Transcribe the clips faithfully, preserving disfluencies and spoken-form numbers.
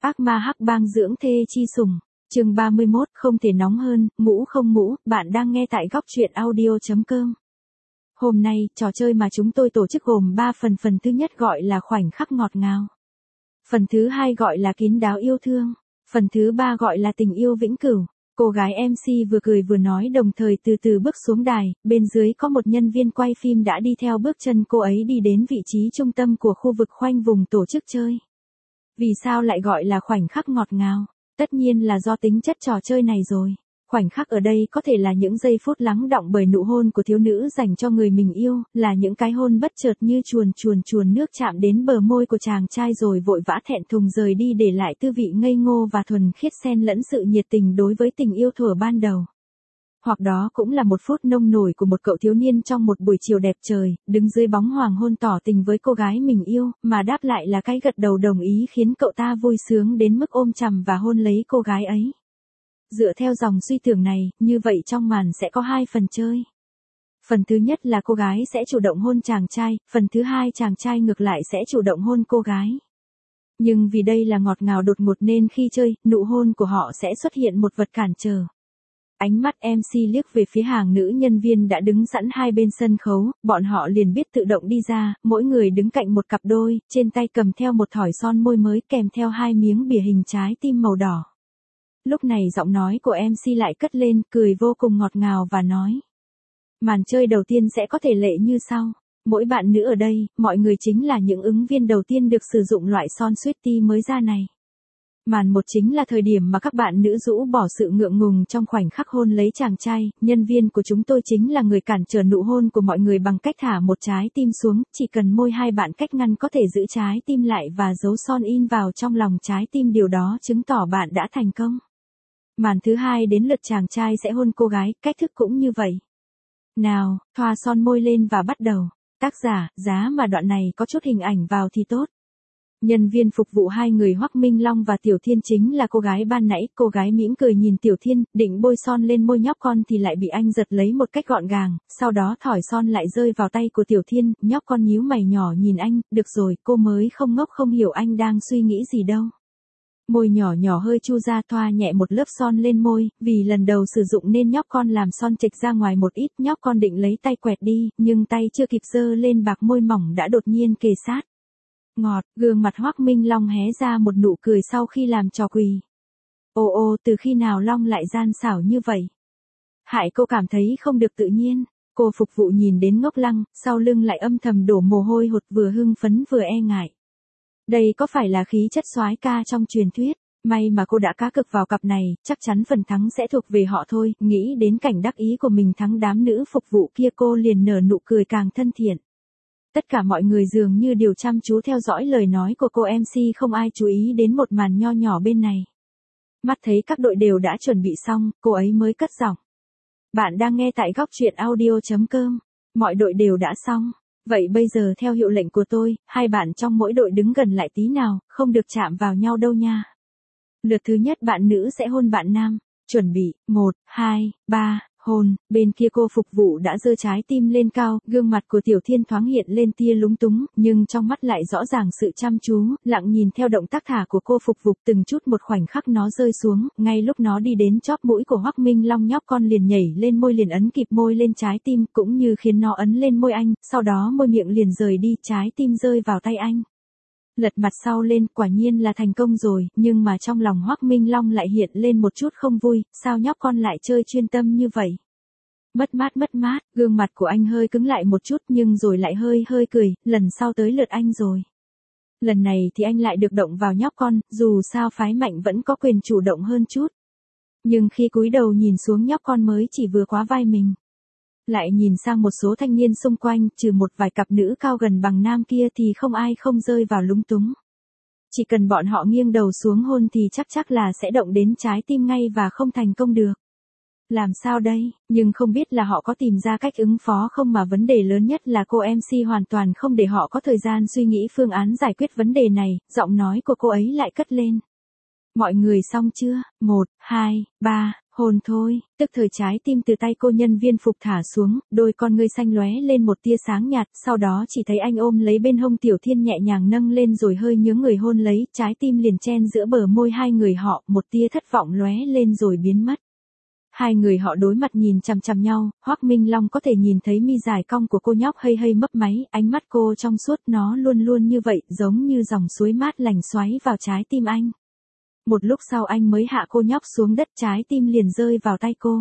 Ác ma hắc bang dưỡng thê chi sủng. Chương ba mươi mốt, không thể nóng hơn, mũ không mũ, bạn đang nghe tại góc truyện audio chấm com. Hôm nay, trò chơi mà chúng tôi tổ chức gồm ba phần, phần thứ nhất gọi là khoảnh khắc ngọt ngào. Phần thứ hai gọi là kín đáo yêu thương. Phần thứ ba gọi là tình yêu vĩnh cửu. Cô gái em xê vừa cười vừa nói đồng thời từ từ bước xuống đài, bên dưới có một nhân viên quay phim đã đi theo bước chân cô ấy đi đến vị trí trung tâm của khu vực khoanh vùng tổ chức chơi. Vì sao lại gọi là khoảnh khắc ngọt ngào? Tất nhiên là do tính chất trò chơi này rồi. Khoảnh khắc ở đây có thể là những giây phút lắng đọng bởi nụ hôn của thiếu nữ dành cho người mình yêu, là những cái hôn bất chợt như chuồn chuồn chuồn nước chạm đến bờ môi của chàng trai rồi vội vã thẹn thùng rời đi để lại tư vị ngây ngô và thuần khiết xen lẫn sự nhiệt tình đối với tình yêu thuở ban đầu. Hoặc đó cũng là một phút nông nổi của một cậu thiếu niên trong một buổi chiều đẹp trời, đứng dưới bóng hoàng hôn tỏ tình với cô gái mình yêu, mà đáp lại là cái gật đầu đồng ý khiến cậu ta vui sướng đến mức ôm chầm và hôn lấy cô gái ấy. Dựa theo dòng suy tưởng này, như vậy trong màn sẽ có hai phần chơi. Phần thứ nhất là cô gái sẽ chủ động hôn chàng trai, phần thứ hai chàng trai ngược lại sẽ chủ động hôn cô gái. Nhưng vì đây là ngọt ngào đột ngột nên khi chơi, nụ hôn của họ sẽ xuất hiện một vật cản trở. Ánh mắt em xê liếc về phía hàng nữ nhân viên đã đứng sẵn hai bên sân khấu, bọn họ liền biết tự động đi ra, mỗi người đứng cạnh một cặp đôi, trên tay cầm theo một thỏi son môi mới kèm theo hai miếng bìa hình trái tim màu đỏ. Lúc này giọng nói của em xê lại cất lên, cười vô cùng ngọt ngào và nói. Màn chơi đầu tiên sẽ có thể lệ như sau. Mỗi bạn nữ ở đây, mọi người chính là những ứng viên đầu tiên được sử dụng loại son Sweetie mới ra này. Màn một chính là thời điểm mà các bạn nữ rũ bỏ sự ngượng ngùng trong khoảnh khắc hôn lấy chàng trai, nhân viên của chúng tôi chính là người cản trở nụ hôn của mọi người bằng cách thả một trái tim xuống, chỉ cần môi hai bạn cách ngăn có thể giữ trái tim lại và giấu son in vào trong lòng trái tim, điều đó chứng tỏ bạn đã thành công. Màn thứ hai đến lượt chàng trai sẽ hôn cô gái, cách thức cũng như vậy. Nào, thoa son môi lên và bắt đầu. Tác giả, giá mà đoạn này có chút hình ảnh vào thì tốt. Nhân viên phục vụ hai người Hoắc Minh Long và Tiểu Thiên chính là cô gái ban nãy, cô gái mỉm cười nhìn Tiểu Thiên, định bôi son lên môi nhóc con thì lại bị anh giật lấy một cách gọn gàng, sau đó thỏi son lại rơi vào tay của Tiểu Thiên, nhóc con nhíu mày nhỏ nhìn anh, được rồi, cô mới không ngốc không hiểu anh đang suy nghĩ gì đâu. Môi nhỏ nhỏ hơi chu ra, thoa nhẹ một lớp son lên môi, vì lần đầu sử dụng nên nhóc con làm son chệch ra ngoài một ít, nhóc con định lấy tay quẹt đi, nhưng tay chưa kịp giơ lên bạc môi mỏng đã đột nhiên kề sát. Ngọt, gương mặt Hoắc Minh Long hé ra một nụ cười sau khi làm trò quỳ. Ô ô, từ khi nào Long lại gian xảo như vậy? Hại cô cảm thấy không được tự nhiên. Cô phục vụ nhìn đến ngốc lăng, sau lưng lại âm thầm đổ mồ hôi hột, vừa hưng phấn vừa e ngại. Đây có phải là khí chất soái ca trong truyền thuyết? May mà cô đã cá cược vào cặp này, chắc chắn phần thắng sẽ thuộc về họ thôi. Nghĩ đến cảnh đắc ý của mình thắng đám nữ phục vụ kia, cô liền nở nụ cười càng thân thiện. Tất cả mọi người dường như đều chăm chú theo dõi lời nói của cô em xê, không ai chú ý đến một màn nho nhỏ bên này. Mắt thấy các đội đều đã chuẩn bị xong, cô ấy mới cất giọng. Bạn đang nghe tại góc truyện audio chấm com. Mọi đội đều đã xong. Vậy bây giờ theo hiệu lệnh của tôi, hai bạn trong mỗi đội đứng gần lại tí nào, không được chạm vào nhau đâu nha. Lượt thứ nhất bạn nữ sẽ hôn bạn nam. Chuẩn bị, một, hai, ba, hôn. Bên kia cô phục vụ đã giơ trái tim lên cao, gương mặt của Tiểu Thiên thoáng hiện lên tia lúng túng, nhưng trong mắt lại rõ ràng sự chăm chú, lặng nhìn theo động tác thả của cô phục vụ, từng chút một khoảnh khắc nó rơi xuống, ngay lúc nó đi đến chóp mũi của Hoắc Minh Long, nhóc con liền nhảy lên môi, liền ấn kịp môi lên trái tim, cũng như khiến nó ấn lên môi anh, sau đó môi miệng liền rời đi, trái tim rơi vào tay anh. Lật mặt sau lên, quả nhiên là thành công rồi, nhưng mà trong lòng Hoắc Minh Long lại hiện lên một chút không vui, sao nhóc con lại chơi chuyên tâm như vậy? Mất mát mất mát, gương mặt của anh hơi cứng lại một chút nhưng rồi lại hơi hơi cười, lần sau tới lượt anh rồi. Lần này thì anh lại được động vào nhóc con, dù sao phái mạnh vẫn có quyền chủ động hơn chút. Nhưng khi cúi đầu nhìn xuống, nhóc con mới chỉ vừa quá vai mình. Lại nhìn sang một số thanh niên xung quanh, trừ một vài cặp nữ cao gần bằng nam kia thì không ai không rơi vào lúng túng. Chỉ cần bọn họ nghiêng đầu xuống hôn thì chắc chắc là sẽ động đến trái tim ngay và không thành công được. Làm sao đây, nhưng không biết là họ có tìm ra cách ứng phó không, mà vấn đề lớn nhất là cô em xê hoàn toàn không để họ có thời gian suy nghĩ phương án giải quyết vấn đề này, giọng nói của cô ấy lại cất lên. Mọi người xong chưa? Một, hai, ba, Hôn thôi, tức thời trái tim từ tay cô nhân viên phục thả xuống, đôi con ngươi xanh lóe lên một tia sáng nhạt, sau đó chỉ thấy anh ôm lấy bên hông Tiểu Thiên nhẹ nhàng nâng lên rồi hơi nhướng người hôn lấy, trái tim liền chen giữa bờ môi hai người họ, một tia thất vọng lóe lên rồi biến mất. Hai người họ đối mặt nhìn chằm chằm nhau, Hoắc Minh Long có thể nhìn thấy mi dài cong của cô nhóc hơi hơi mấp máy, ánh mắt cô trong suốt, nó luôn luôn như vậy, giống như dòng suối mát lành xoáy vào trái tim anh. Một lúc sau anh mới hạ cô nhóc xuống đất, trái tim liền rơi vào tay cô.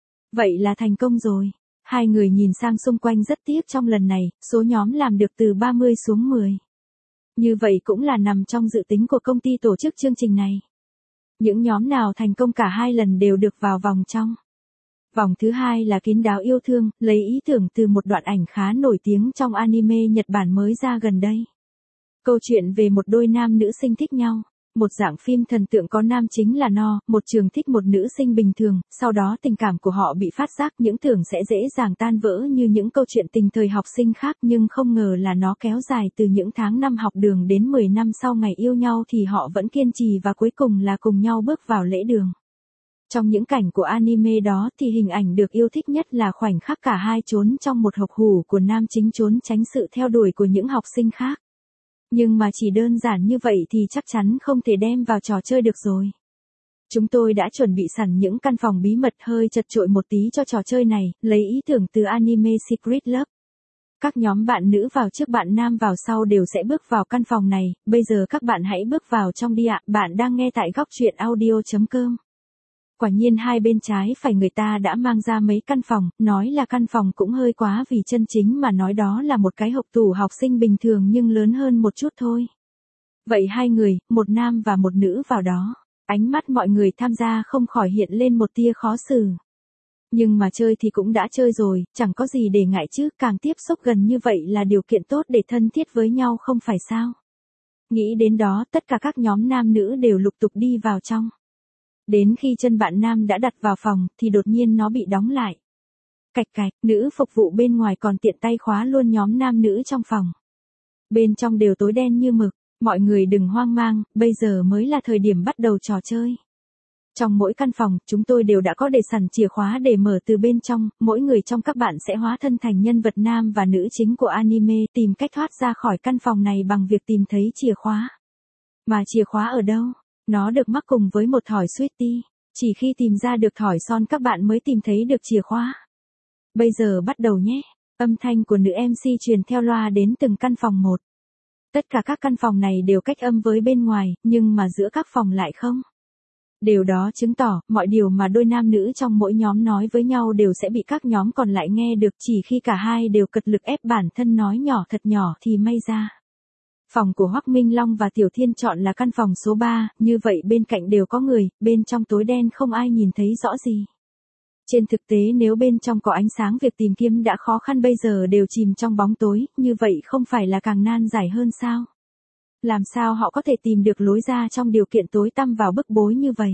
Vậy là thành công rồi. Hai người nhìn sang xung quanh rất tiếc trong lần này, số nhóm làm được từ ba mươi xuống mười. Như vậy cũng là nằm trong dự tính của công ty tổ chức chương trình này. Những nhóm nào thành công cả hai lần đều được vào vòng trong. Vòng thứ hai là kín đáo yêu thương, lấy ý tưởng từ một đoạn ảnh khá nổi tiếng trong anime Nhật Bản mới ra gần đây. Câu chuyện về một đôi nam nữ sinh thích nhau. Một dạng phim thần tượng có nam chính là No, một trường thích một nữ sinh bình thường, sau đó tình cảm của họ bị phát giác, những tưởng sẽ dễ dàng tan vỡ như những câu chuyện tình thời học sinh khác, nhưng không ngờ là nó kéo dài từ những tháng năm học đường đến mười năm sau ngày yêu nhau thì họ vẫn kiên trì và cuối cùng là cùng nhau bước vào lễ đường. Trong những cảnh của anime đó thì hình ảnh được yêu thích nhất là khoảnh khắc cả hai trốn trong một hộc hủ của nam chính trốn tránh sự theo đuổi của những học sinh khác. Nhưng mà chỉ đơn giản như vậy thì chắc chắn không thể đem vào trò chơi được rồi. Chúng tôi đã chuẩn bị sẵn những căn phòng bí mật hơi chật chội một tí cho trò chơi này, lấy ý tưởng từ anime Secret Love. Các nhóm bạn nữ vào trước bạn nam vào sau đều sẽ bước vào căn phòng này, bây giờ các bạn hãy bước vào trong đi ạ, bạn đang nghe tại góc truyện audio chấm com. Quả nhiên hai bên trái phải người ta đã mang ra mấy căn phòng, nói là căn phòng cũng hơi quá vì chân chính mà nói đó là một cái hộc tủ học sinh bình thường nhưng lớn hơn một chút thôi. Vậy hai người, một nam và một nữ vào đó, ánh mắt mọi người tham gia không khỏi hiện lên một tia khó xử. Nhưng mà chơi thì cũng đã chơi rồi, chẳng có gì để ngại chứ, càng tiếp xúc gần như vậy là điều kiện tốt để thân thiết với nhau không phải sao. Nghĩ đến đó, tất cả các nhóm nam nữ đều lục tục đi vào trong. Đến khi chân bạn nam đã đặt vào phòng, thì đột nhiên nó bị đóng lại. Cạch cạch, nữ phục vụ bên ngoài còn tiện tay khóa luôn nhóm nam nữ trong phòng. Bên trong đều tối đen như mực, mọi người đừng hoang mang, bây giờ mới là thời điểm bắt đầu trò chơi. Trong mỗi căn phòng, chúng tôi đều đã có để sẵn chìa khóa để mở từ bên trong, mỗi người trong các bạn sẽ hóa thân thành nhân vật nam và nữ chính của anime, tìm cách thoát ra khỏi căn phòng này bằng việc tìm thấy chìa khóa. Mà chìa khóa ở đâu? Nó được mắc cùng với một thỏi Sweetie. Chỉ khi tìm ra được thỏi son các bạn mới tìm thấy được chìa khóa. Bây giờ bắt đầu nhé. Âm thanh của nữ em xê truyền theo loa đến từng căn phòng một. Tất cả các căn phòng này đều cách âm với bên ngoài, nhưng mà giữa các phòng lại không. Điều đó chứng tỏ, mọi điều mà đôi nam nữ trong mỗi nhóm nói với nhau đều sẽ bị các nhóm còn lại nghe được, chỉ khi cả hai đều cật lực ép bản thân nói nhỏ thật nhỏ thì may ra. Phòng của Hoắc Minh Long và Tiểu Thiên chọn là căn phòng số ba, như vậy bên cạnh đều có người, bên trong tối đen không ai nhìn thấy rõ gì. Trên thực tế nếu bên trong có ánh sáng việc tìm kiếm đã khó khăn bây giờ đều chìm trong bóng tối, như vậy không phải là càng nan giải hơn sao? Làm sao họ có thể tìm được lối ra trong điều kiện tối tăm vào bức bối như vậy?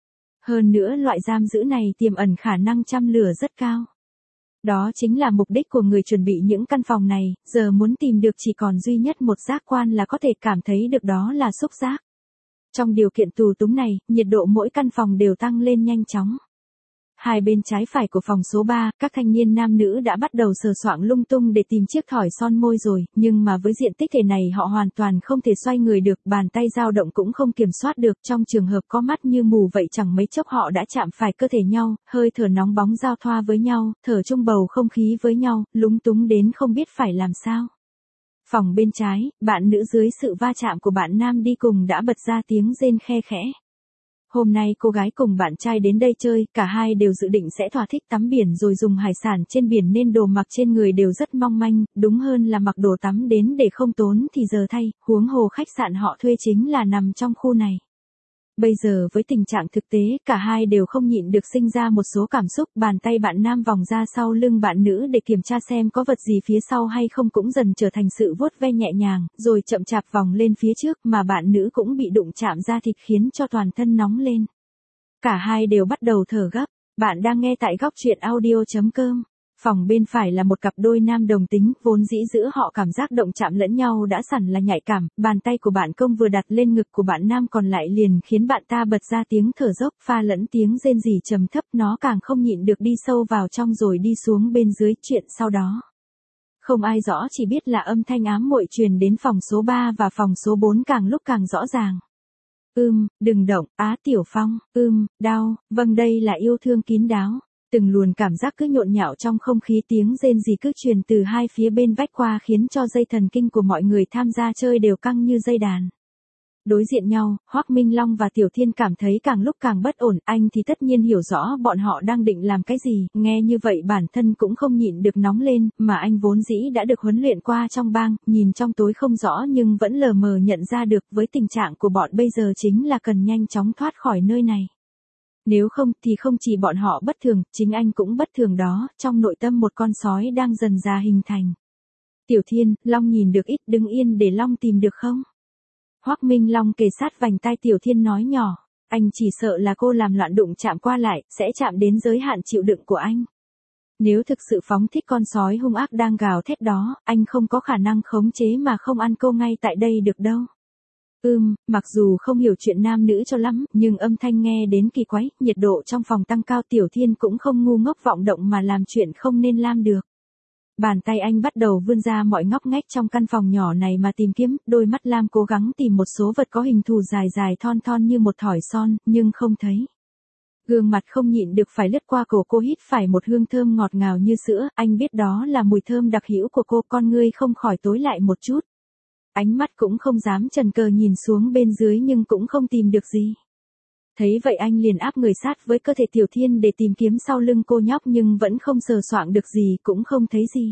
Hơn nữa loại giam giữ này tiềm ẩn khả năng châm lửa rất cao. Đó chính là mục đích của người chuẩn bị những căn phòng này, giờ muốn tìm được chỉ còn duy nhất một giác quan là có thể cảm thấy được đó là xúc giác. Trong điều kiện tù túng này, nhiệt độ mỗi căn phòng đều tăng lên nhanh chóng. Hai bên trái phải của phòng số ba, các thanh niên nam nữ đã bắt đầu sờ soạng lung tung để tìm chiếc thỏi son môi rồi, nhưng mà với diện tích thể này họ hoàn toàn không thể xoay người được, bàn tay dao động cũng không kiểm soát được, trong trường hợp có mắt như mù vậy chẳng mấy chốc họ đã chạm phải cơ thể nhau, hơi thở nóng bóng giao thoa với nhau, thở chung bầu không khí với nhau, lúng túng đến không biết phải làm sao. Phòng bên trái, bạn nữ dưới sự va chạm của bạn nam đi cùng đã bật ra tiếng rên khe khẽ. Hôm nay cô gái cùng bạn trai đến đây chơi, cả hai đều dự định sẽ thỏa thích tắm biển rồi dùng hải sản trên biển nên đồ mặc trên người đều rất mong manh, đúng hơn là mặc đồ tắm đến để không tốn thì giờ thay, huống hồ khách sạn họ thuê chính là nằm trong khu này. Bây giờ với tình trạng thực tế, cả hai đều không nhịn được sinh ra một số cảm xúc, bàn tay bạn nam vòng ra sau lưng bạn nữ để kiểm tra xem có vật gì phía sau hay không cũng dần trở thành sự vuốt ve nhẹ nhàng, rồi chậm chạp vòng lên phía trước mà bạn nữ cũng bị đụng chạm da thịt khiến cho toàn thân nóng lên. Cả hai đều bắt đầu thở gấp, bạn đang nghe tại góc truyện audio chấm com. Phòng bên phải là một cặp đôi nam đồng tính, vốn dĩ giữa họ cảm giác động chạm lẫn nhau đã sẵn là nhạy cảm, bàn tay của bạn công vừa đặt lên ngực của bạn nam còn lại liền khiến bạn ta bật ra tiếng thở dốc pha lẫn tiếng rên rỉ trầm thấp, nó càng không nhịn được đi sâu vào trong rồi đi xuống bên dưới. Chuyện sau đó không ai rõ, chỉ biết là âm thanh ám muội truyền đến phòng số ba và phòng số bốn càng lúc càng rõ ràng. Ưm, đừng động, Á Tiểu Phong, ưm, đau, vâng đây là yêu thương kín đáo. Từng luồn cảm giác cứ nhộn nhạo trong không khí, tiếng rên rỉ cứ truyền từ hai phía bên vách qua khiến cho dây thần kinh của mọi người tham gia chơi đều căng như dây đàn. Đối diện nhau, Hoắc Minh Long và Tiểu Thiên cảm thấy càng lúc càng bất ổn, anh thì tất nhiên hiểu rõ bọn họ đang định làm cái gì, nghe như vậy bản thân cũng không nhịn được nóng lên, mà anh vốn dĩ đã được huấn luyện qua trong bang, nhìn trong tối không rõ nhưng vẫn lờ mờ nhận ra được với tình trạng của bọn bây giờ chính là cần nhanh chóng thoát khỏi nơi này. Nếu không thì không chỉ bọn họ bất thường, chính anh cũng bất thường đó, trong nội tâm một con sói đang dần già hình thành. Tiểu Thiên, Long nhìn được ít, đứng yên để Long tìm được không? Hoắc Minh Long kề sát vành tai Tiểu Thiên nói nhỏ, anh chỉ sợ là cô làm loạn đụng chạm qua lại, sẽ chạm đến giới hạn chịu đựng của anh. Nếu thực sự phóng thích con sói hung ác đang gào thét đó, anh không có khả năng khống chế mà không ăn cô ngay tại đây được đâu. Ừm, mặc dù không hiểu chuyện nam nữ cho lắm, nhưng âm thanh nghe đến kỳ quái, nhiệt độ trong phòng tăng cao. Tiểu Thiên cũng không ngu ngốc vọng động mà làm chuyện không nên làm được. Bàn tay anh bắt đầu vươn ra mọi ngóc ngách trong căn phòng nhỏ này mà tìm kiếm, đôi mắt lam cố gắng tìm một số vật có hình thù dài dài thon thon như một thỏi son, nhưng không thấy. Gương mặt không nhịn được phải lướt qua cổ cô, hít phải một hương thơm ngọt ngào như sữa, anh biết đó là mùi thơm đặc hữu của cô, con ngươi không khỏi tối lại một chút. Ánh mắt cũng không dám chần cờ nhìn xuống bên dưới nhưng cũng không tìm được gì. Thấy vậy anh liền áp người sát với cơ thể Tiểu Thiên để tìm kiếm sau lưng cô nhóc nhưng vẫn không sờ soạng được gì, cũng không thấy gì.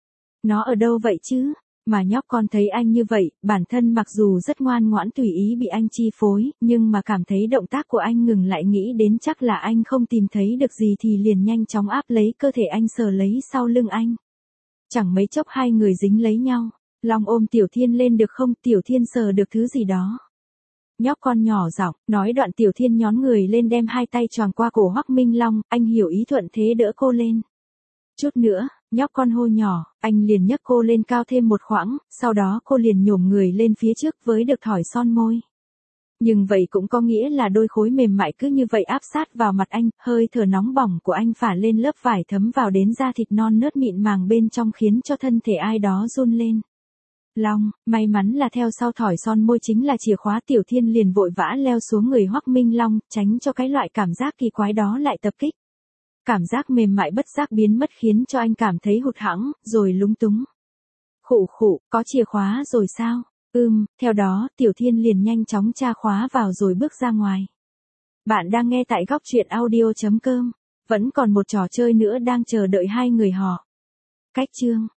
Nó ở đâu vậy chứ? Mà nhóc con thấy anh như vậy, bản thân mặc dù rất ngoan ngoãn tùy ý bị anh chi phối, nhưng mà cảm thấy động tác của anh ngừng lại, nghĩ đến chắc là anh không tìm thấy được gì thì liền nhanh chóng áp lấy cơ thể anh sờ lấy sau lưng anh. Chẳng mấy chốc hai người dính lấy nhau. Long ôm Tiểu Thiên lên được không? Tiểu Thiên sờ được thứ gì đó. Nhóc con nhỏ giọng, nói đoạn Tiểu Thiên nhón người lên đem hai tay choàng qua cổ Hoắc Minh Long, anh hiểu ý thuận thế đỡ cô lên. Chút nữa, nhóc con hô nhỏ, anh liền nhấc cô lên cao thêm một khoảng, sau đó cô liền nhổm người lên phía trước với được thỏi son môi. Nhưng vậy cũng có nghĩa là đôi khối mềm mại cứ như vậy áp sát vào mặt anh, hơi thở nóng bỏng của anh phả lên lớp vải thấm vào đến da thịt non nớt mịn màng bên trong khiến cho thân thể ai đó run lên. Long, may mắn là theo sau thỏi son môi chính là chìa khóa. Tiểu Thiên liền vội vã leo xuống người Hoắc Minh Long, tránh cho cái loại cảm giác kỳ quái đó lại tập kích. Cảm giác mềm mại bất giác biến mất khiến cho anh cảm thấy hụt hẫng, rồi lúng túng. Khụ khụ, có chìa khóa rồi sao? Ừm, theo đó, Tiểu Thiên liền nhanh chóng tra khóa vào rồi bước ra ngoài. Bạn đang nghe tại góc truyện audio chấm com. Vẫn còn một trò chơi nữa đang chờ đợi hai người họ. Cách chương